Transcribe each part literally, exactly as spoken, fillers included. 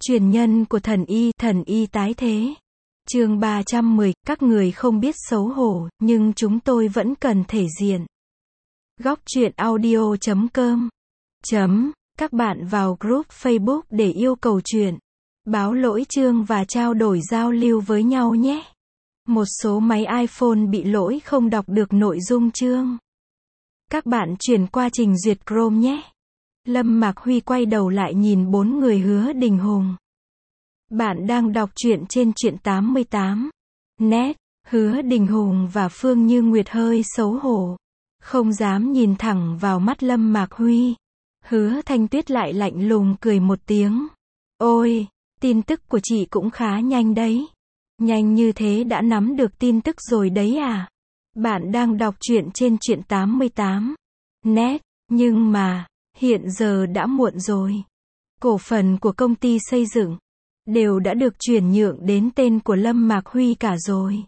Truyền nhân của thần y, thần y tái thế. Chương ba trăm mười, các người không biết xấu hổ, nhưng chúng tôi vẫn cần thể diện. Góc truyện audio chấm com chấm, các bạn vào group Facebook để yêu cầu chuyện, báo lỗi chương và trao đổi giao lưu với nhau nhé. Một số máy iPhone bị lỗi không đọc được nội dung chương. Các bạn chuyển qua trình duyệt Chrome nhé. Lâm Mạc Huy quay đầu lại nhìn bốn người Hứa Đình Hùng. Bạn đang đọc truyện trên truyện tám mươi tám net. Hứa Đình Hùng và Phương Như Nguyệt hơi xấu hổ, không dám nhìn thẳng vào mắt Lâm Mạc Huy. Hứa Thanh Tuyết lại lạnh lùng cười một tiếng. Ôi, tin tức của chị cũng khá nhanh đấy. Nhanh như thế đã nắm được tin tức rồi đấy à? Bạn đang đọc truyện trên truyện tám mươi tám net, nhưng mà, hiện giờ đã muộn rồi. Cổ phần của công ty xây dựng đều đã được chuyển nhượng đến tên của Lâm Mạc Huy cả rồi.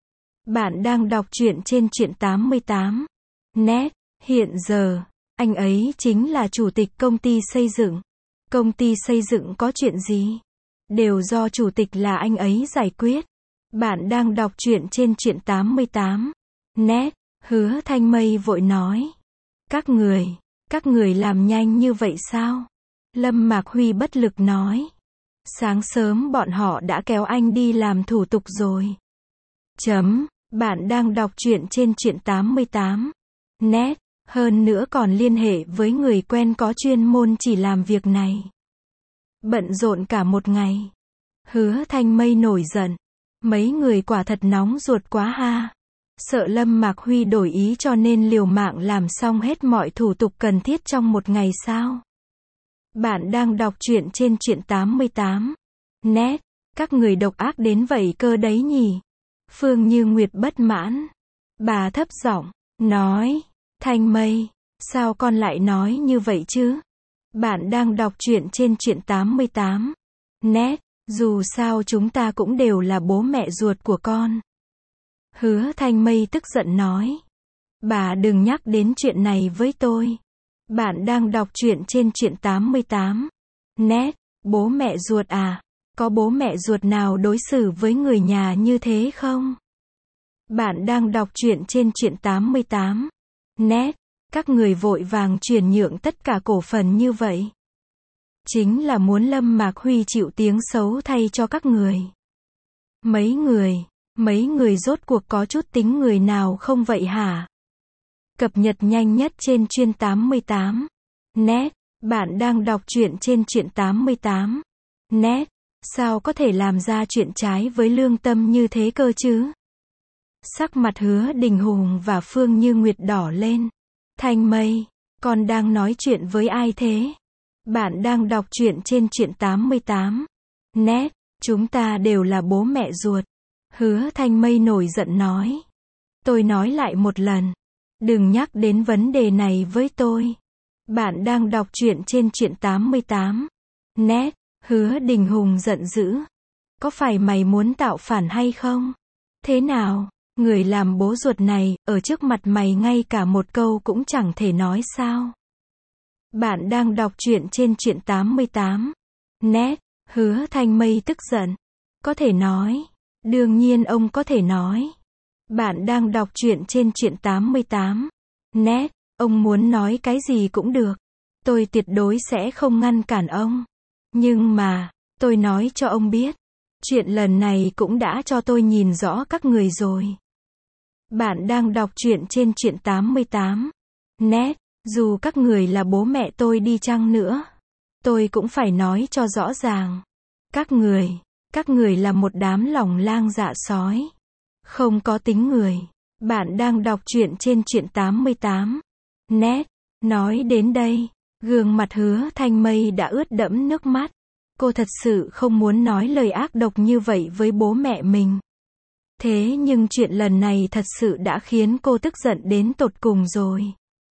Bạn đang đọc truyện trên truyện tám mươi tám net, hiện giờ, anh ấy chính là chủ tịch công ty xây dựng. Công ty xây dựng có chuyện gì? Đều do chủ tịch là anh ấy giải quyết. Bạn đang đọc truyện trên truyện tám mươi tám net, Hứa Thanh Mây vội nói. Các người, các người làm nhanh như vậy sao? Lâm Mạc Huy bất lực nói. Sáng sớm bọn họ đã kéo anh đi làm thủ tục rồi. Chấm, bạn đang đọc truyện trên truyện tám mươi tám net, hơn nữa còn liên hệ với người quen có chuyên môn chỉ làm việc này. Bận rộn cả một ngày. Hứa Thanh Mây nổi giận. Mấy người quả thật nóng ruột quá ha. Sợ Lâm Mạc Huy đổi ý cho nên liều mạng làm xong hết mọi thủ tục cần thiết trong một ngày sao? Bạn đang đọc truyện trên truyện tám mươi tám net, các người độc ác đến vậy cơ đấy nhỉ? Phương Như Nguyệt bất mãn. Bà thấp giọng nói, Thanh Mây, sao con lại nói như vậy chứ? Bạn đang đọc truyện trên truyện tám mươi tám net, dù sao chúng ta cũng đều là bố mẹ ruột của con. Hứa Thanh Mây tức giận nói. Bà đừng nhắc đến chuyện này với tôi. Bạn đang đọc truyện trên truyện tám mươi tám net, bố mẹ ruột à? Có bố mẹ ruột nào đối xử với người nhà như thế không? Bạn đang đọc truyện trên truyện tám mươi tám net, các người vội vàng chuyển nhượng tất cả cổ phần như vậy. Chính là muốn Lâm Mạc Huy chịu tiếng xấu thay cho các người. Mấy người, mấy người rốt cuộc có chút tính người nào không vậy hả? Cập nhật nhanh nhất trên chuyên tám mươi tám net, bạn đang đọc truyện trên truyện tám mươi tám net, sao có thể làm ra chuyện trái với lương tâm như thế cơ chứ? Sắc mặt Hứa Đình Hùng và Phương Như Nguyệt đỏ lên. Thanh Mây, con đang nói chuyện với ai thế? Bạn đang đọc truyện trên truyện tám mươi tám net, chúng ta đều là bố mẹ ruột. Hứa Thanh Mây nổi giận nói. Tôi nói lại một lần, đừng nhắc đến vấn đề này với tôi. Bạn đang đọc truyện trên truyện tám mươi tám net, Hứa Đình Hùng giận dữ. Có phải mày muốn tạo phản hay không? Thế nào, người làm bố ruột này, ở trước mặt mày ngay cả một câu cũng chẳng thể nói sao? Bạn đang đọc truyện trên truyện tám mươi tám net, Hứa Thanh Mây tức giận. Có thể nói. Đương nhiên ông có thể nói. Bạn đang đọc truyện trên truyện tám mươi tám net, ông muốn nói cái gì cũng được. Tôi tuyệt đối sẽ không ngăn cản ông. Nhưng mà, tôi nói cho ông biết, chuyện lần này cũng đã cho tôi nhìn rõ các người rồi. Bạn đang đọc truyện trên truyện tám mươi tám net, dù các người là bố mẹ tôi đi chăng nữa, tôi cũng phải nói cho rõ ràng. Các người, các người là một đám lòng lang dạ sói, không có tính người. Bạn đang đọc truyện trên truyện tám mươi tám net. Nói đến đây, gương mặt Hứa Thanh Mây đã ướt đẫm nước mắt. Cô thật sự không muốn nói lời ác độc như vậy với bố mẹ mình. Thế nhưng chuyện lần này thật sự đã khiến cô tức giận đến tột cùng rồi.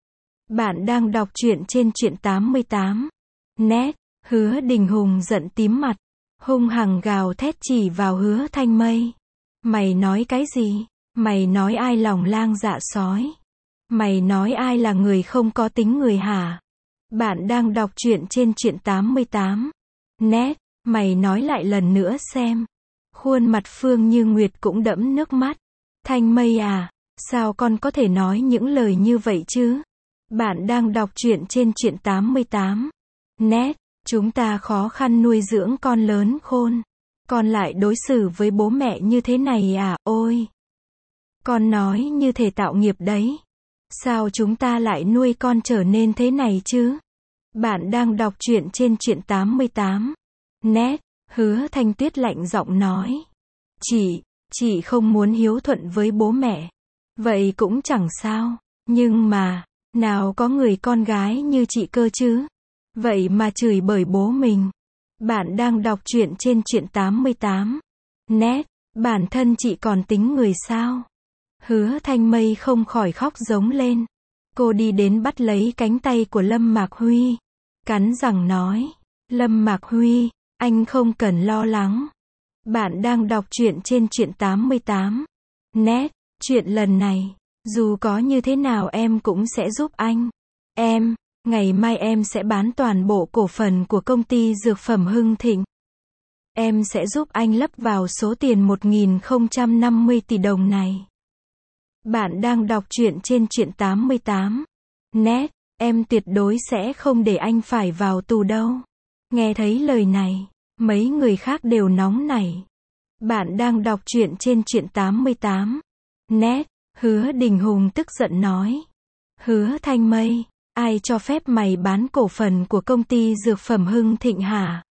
Bạn đang đọc truyện trên truyện tám mươi tám net, Hứa Đình Hùng giận tím mặt, hung hăng gào thét chỉ vào Hứa Thanh Mây. Mày nói cái gì? Mày nói ai lòng lang dạ sói? Mày nói ai là người không có tính người hả? Bạn đang đọc truyện trên truyện tám mươi tám net, Mày nói lại lần nữa xem. Khuôn mặt Phương Như Nguyệt cũng đẫm nước mắt. Thanh Mây à, sao con có thể nói những lời như vậy chứ? Bạn đang đọc truyện trên truyện tám mươi tám. Net, chúng ta khó khăn nuôi dưỡng con lớn khôn. Con lại đối xử với bố mẹ như thế này à, ôi. Con nói như thể tạo nghiệp đấy. Sao chúng ta lại nuôi con trở nên thế này chứ? Bạn đang đọc truyện trên truyện tám mươi tám. Net, Hứa Thanh Tuyết lạnh giọng nói. Chị, chị không muốn hiếu thuận với bố mẹ. Vậy cũng chẳng sao. Nhưng mà, nào có người con gái như chị cơ chứ? Vậy mà chửi bởi bố mình. Bạn đang đọc truyện trên truyện tám mươi tám. Net, bản thân chị còn tính người sao? Hứa Thanh Mây không khỏi khóc giống lên. Cô đi đến bắt lấy cánh tay của Lâm Mạc Huy. Cắn răng nói. Lâm Mạc Huy, anh không cần lo lắng. Bạn đang đọc truyện trên truyện tám mươi tám. Net, chuyện lần này, dù có như thế nào em cũng sẽ giúp anh. Em, ngày mai em sẽ bán toàn bộ cổ phần của công ty dược phẩm Hưng Thịnh. Em sẽ giúp anh lấp vào số tiền một nghìn không trăm năm mươi tỷ đồng này. Bạn đang đọc truyện trên truyện tám mươi tám. Net, em tuyệt đối sẽ không để anh phải vào tù đâu. Nghe thấy lời này, mấy người khác đều nóng nảy. Bạn đang đọc truyện trên truyện tám mươi tám. Net, Hứa Đình Hùng tức giận nói. Hứa Thanh Mây, ai cho phép mày bán cổ phần của công ty dược phẩm Hưng Thịnh hả?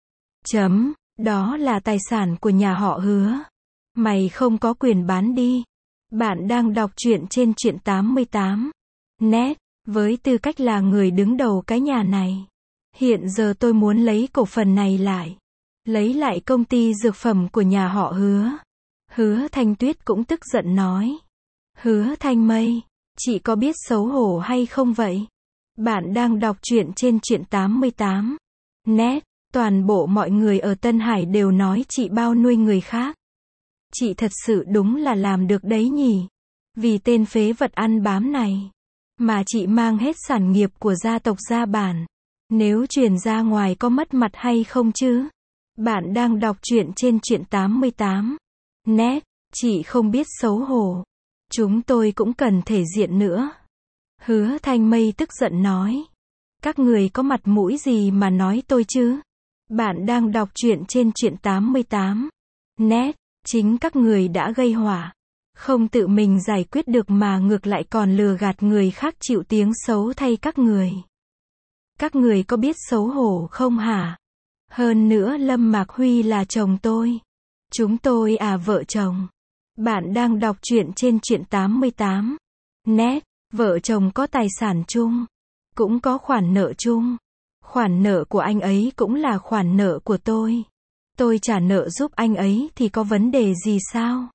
Chấm, đó là tài sản của nhà họ Hứa. Mày không có quyền bán đi. Bạn đang đọc truyện trên truyện tám mươi tám. Net, với tư cách là người đứng đầu cái nhà này. Hiện giờ tôi muốn lấy cổ phần này lại. Lấy lại công ty dược phẩm của nhà họ Hứa. Hứa Thanh Tuyết cũng tức giận nói. Hứa Thanh Mây, chị có biết xấu hổ hay không vậy? Bạn đang đọc truyện trên truyện tám mươi tám. Net, toàn bộ mọi người ở Tân Hải đều nói chị bao nuôi người khác. Chị thật sự đúng là làm được đấy nhỉ? Vì tên phế vật ăn bám này, mà chị mang hết sản nghiệp của gia tộc ra bản. Nếu truyền ra ngoài có mất mặt hay không chứ? Bạn đang đọc truyện trên truyện tám mươi tám. Net, chị không biết xấu hổ. Chúng tôi cũng cần thể diện nữa. Hứa Thanh Mây tức giận nói. Các người có mặt mũi gì mà nói tôi chứ? Bạn đang đọc truyện trên truyện tám mươi tám. Net, chính các người đã gây họa. Không tự mình giải quyết được mà ngược lại còn lừa gạt người khác chịu tiếng xấu thay các người. Các người có biết xấu hổ không hả? Hơn nữa Lâm Mạc Huy là chồng tôi. Chúng tôi à vợ chồng. Bạn đang đọc truyện trên truyện tám mươi tám. Net, vợ chồng có tài sản chung. Cũng có khoản nợ chung. Khoản nợ của anh ấy cũng là khoản nợ của tôi. Tôi trả nợ giúp anh ấy thì có vấn đề gì sao?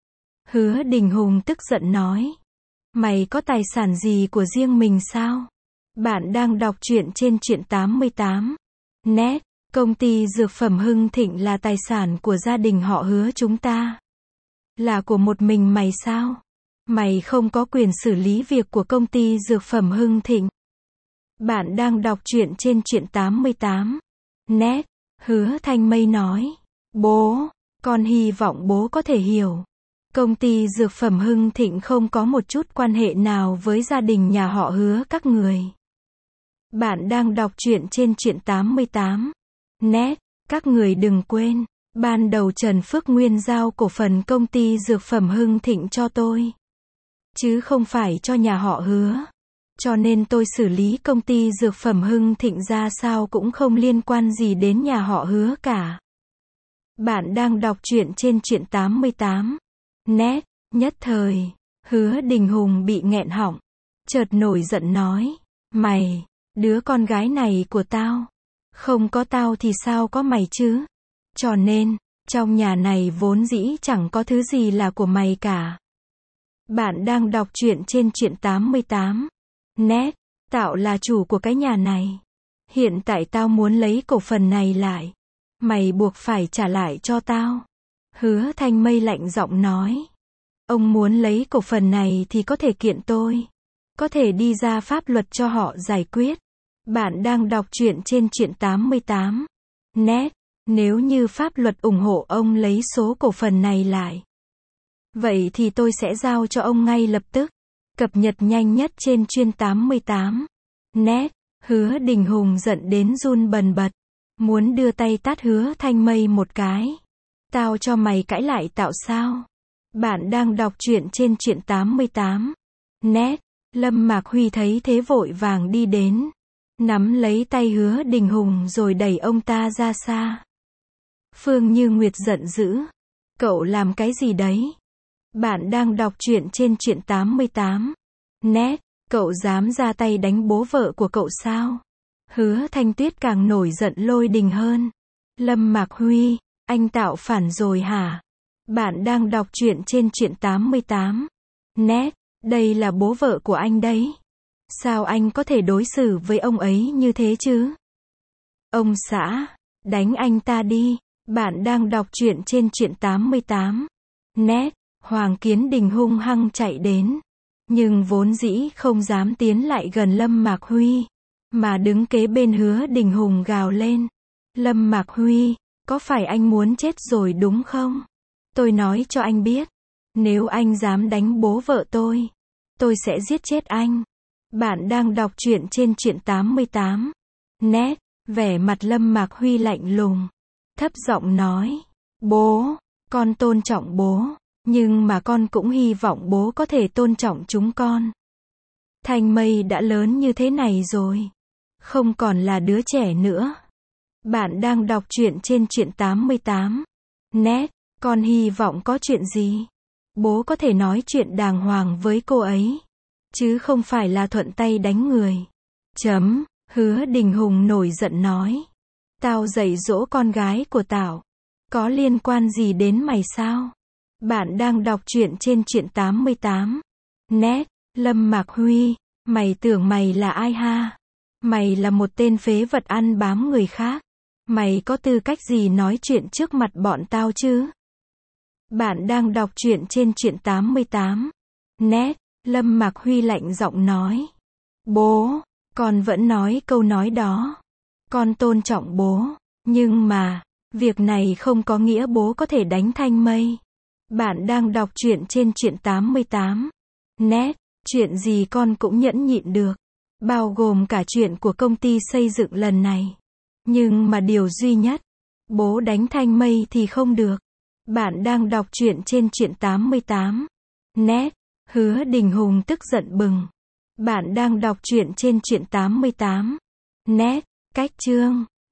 Hứa Đình Hùng tức giận nói. Mày có tài sản gì của riêng mình sao? Bạn đang đọc truyện trên truyện tám mươi tám. Net, công ty dược phẩm Hưng Thịnh là tài sản của gia đình họ Hứa chúng ta. Là của một mình mày sao? Mày không có quyền xử lý việc của công ty dược phẩm Hưng Thịnh. Bạn đang đọc truyện trên truyện tám mươi tám. Net, Hứa Thanh Mây nói. Bố, con hy vọng bố có thể hiểu. Công ty dược phẩm Hưng Thịnh không có một chút quan hệ nào với gia đình nhà họ Hứa các người. Bạn đang đọc truyện trên truyện tám mươi tám. Net, các người đừng quên, ban đầu Trần Phước Nguyên giao cổ phần công ty dược phẩm Hưng Thịnh cho tôi. Chứ không phải cho nhà họ Hứa. Cho nên tôi xử lý công ty dược phẩm Hưng Thịnh ra sao cũng không liên quan gì đến nhà họ Hứa cả. Bạn đang đọc truyện trên truyện tám mươi tám. Net, nhất thời, Hứa Đình Hùng bị nghẹn họng. Chợt nổi giận nói. Mày, đứa con gái này của tao. Không có tao thì sao có mày chứ? Cho nên, trong nhà này vốn dĩ chẳng có thứ gì là của mày cả. Bạn đang đọc truyện trên truyện tám mươi tám. Net, tạo là chủ của cái nhà này. Hiện tại tao muốn lấy cổ phần này lại. Mày buộc phải trả lại cho tao. Hứa Thanh Mây lạnh giọng nói. Ông muốn lấy cổ phần này thì có thể kiện tôi. Có thể đi ra pháp luật cho họ giải quyết. Bạn đang đọc truyện trên truyện tám mươi tám. Net, Nếu như pháp luật ủng hộ ông lấy số cổ phần này lại, vậy thì tôi sẽ giao cho ông ngay lập tức. Cập nhật nhanh nhất trên chuyên tám mươi tám net. Hứa Đình Hùng giận đến run bần bật. Muốn đưa tay tát Hứa Thanh Mây một cái. Tao cho mày cãi lại tạo sao? Bạn đang đọc truyện trên truyện tám mươi tám net. Lâm Mạc Huy thấy thế vội vàng đi đến. Nắm lấy tay Hứa Đình Hùng rồi đẩy ông ta ra xa. Phương Như Nguyệt giận dữ. Cậu làm cái gì đấy? Bạn đang đọc truyện trên truyện tám mươi tám net. Cậu dám ra tay đánh bố vợ của cậu sao? Hứa Thanh Tuyết càng nổi giận lôi đình hơn. Lâm Mạc Huy, anh tạo phản rồi hả? Bạn đang đọc truyện trên truyện tám mươi tám net. Đây là bố vợ của anh đấy. Sao anh có thể đối xử với ông ấy như thế chứ? Ông xã, đánh anh ta đi. Bạn đang đọc truyện trên truyện tám mươi tám net. Hoàng Kiến Đình hung hăng chạy đến. Nhưng vốn dĩ không dám tiến lại gần Lâm Mạc Huy, mà đứng kế bên Hứa Đình Hùng gào lên. Lâm Mạc Huy, có phải anh muốn chết rồi đúng không? Tôi nói cho anh biết, nếu anh dám đánh bố vợ tôi, tôi sẽ giết chết anh. Bạn đang đọc truyện trên truyện tám mươi tám net. Vẻ mặt Lâm Mạc Huy lạnh lùng, thấp giọng nói. Bố, con tôn trọng bố. Nhưng mà con cũng hy vọng bố có thể tôn trọng chúng con. Thanh Mây đã lớn như thế này rồi, không còn là đứa trẻ nữa. Bạn đang đọc truyện trên truyện tám mươi tám net. Con hy vọng có chuyện gì, bố có thể nói chuyện đàng hoàng với cô ấy, chứ không phải là thuận tay đánh người. Chấm. Hứa Đình Hùng nổi giận nói. Tao dạy dỗ con gái của tao, có liên quan gì đến mày sao? Bạn đang đọc truyện trên truyện tám mươi tám net. Lâm Mạc Huy, mày tưởng mày là ai ha? Mày là một tên phế vật ăn bám người khác. Mày có tư cách gì nói chuyện trước mặt bọn tao chứ? Bạn đang đọc truyện trên truyện tám mươi tám net. Lâm Mạc Huy lạnh giọng nói. Bố, con vẫn nói câu nói đó. Con tôn trọng bố, nhưng mà, việc này không có nghĩa bố có thể đánh Thanh Mây. Bạn đang đọc truyện trên truyện tám mươi tám net. Chuyện gì con cũng nhẫn nhịn được, bao gồm cả chuyện của công ty xây dựng lần này. Nhưng mà điều duy nhất, bố đánh Thanh Mây thì không được. Bạn đang đọc truyện trên truyện tám mươi tám net. Hứa Đình Hùng tức giận bừng. Bạn đang đọc truyện trên truyện tám mươi tám net. Cách chương